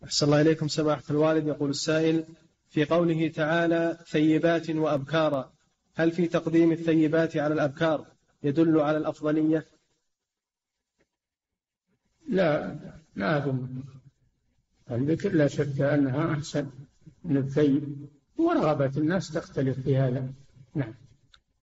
أحسن الله إليكم سماحة الوالد. يقول السائل: في قوله تعالى ثيبات وأبكارا، هل في تقديم الثيبات على الأبكار يدل على الأفضلية؟ لا أظن. الذكر لا شك أنها أحسن من الثيب، ورغبة الناس تختلف في هذا. نعم.